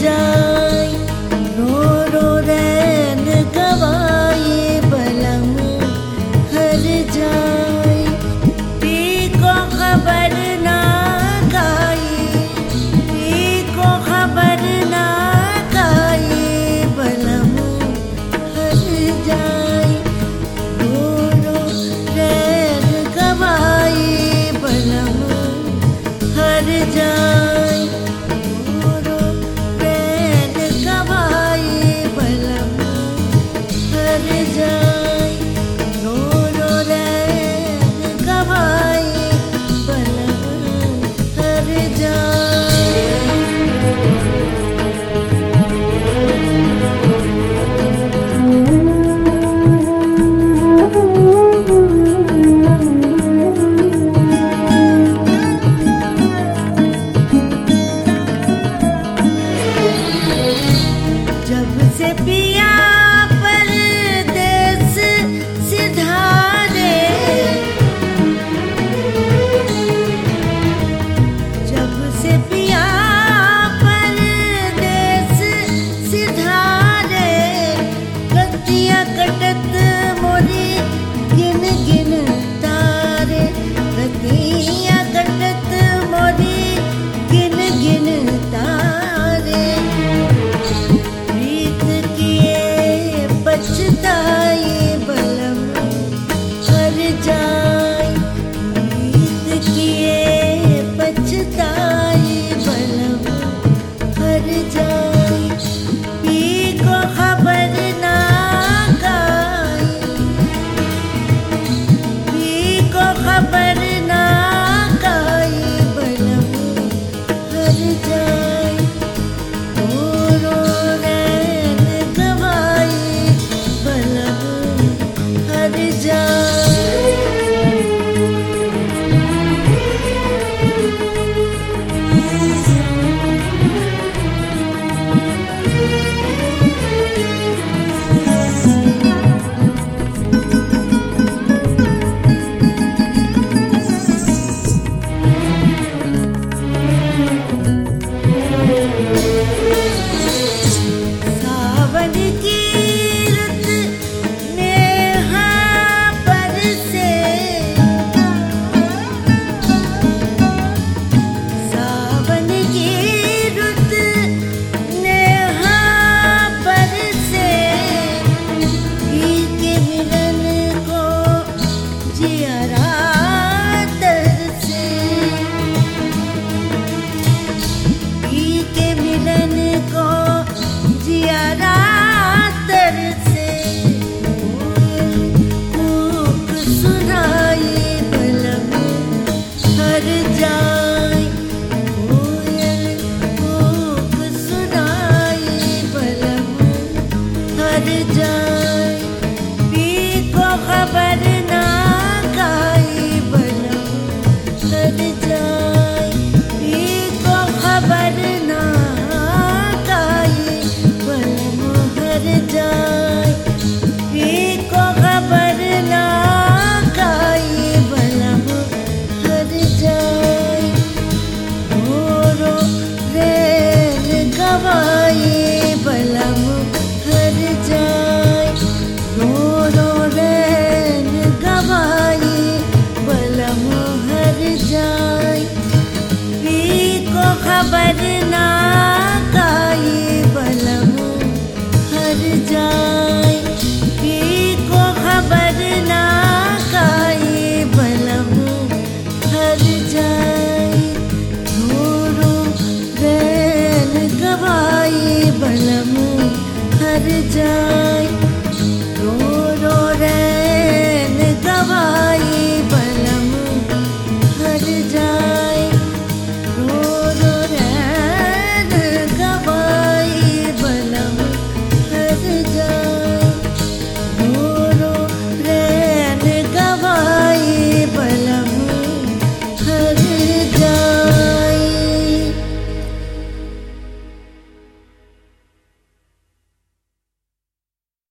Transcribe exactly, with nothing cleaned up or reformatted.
जाए रो रो रैन गवाए बलम हर जाए पी को खबर ना गाए पी को खबर ना गाए बलम हर जाए रो रो रैन गवाए बलम हर जाए रो रो रैन गवाए बलम हर जाए रो रो रैन गवाए बलम हर जाए। जब से पिया परदेस सिधारे जब से पिया परदेस सिधारे रतियाँ कटत मोरी गिन गिन तारे रतियाँ कटत मोरी गिन गिन तारे प्रीत किए पछताए बलम हर जाए प्रीत किए पछताए बलम हर जाए पी को खबर ना गाए पी को खबर ना गाए बलम हर जाए रो रो रैन गवाए बलम हर जाए। सावन की रुत नेहा बरसे सावन की रुत नेहा बरसे पी के मिलन को जियरा तरसे पी के मिलन को जियारा तरसे कूक सुनाए बलम हर जाए कोयल कूक सुनाए बलम हर जाए पी को खबर ना गाए बलम हर जाए पी को खबर ना गाए बलम हर जाए पी को खबर ना गाए बलम हर जाए रो रो रैन गवाए बलम हर जाए रो रो रैन गवाए बलम हर जाए पी को खबर ना गाए बलम हर जाए पी को खबर ना गाए बलम हर जाए रो रो रैन गवाए बलम हर जाए।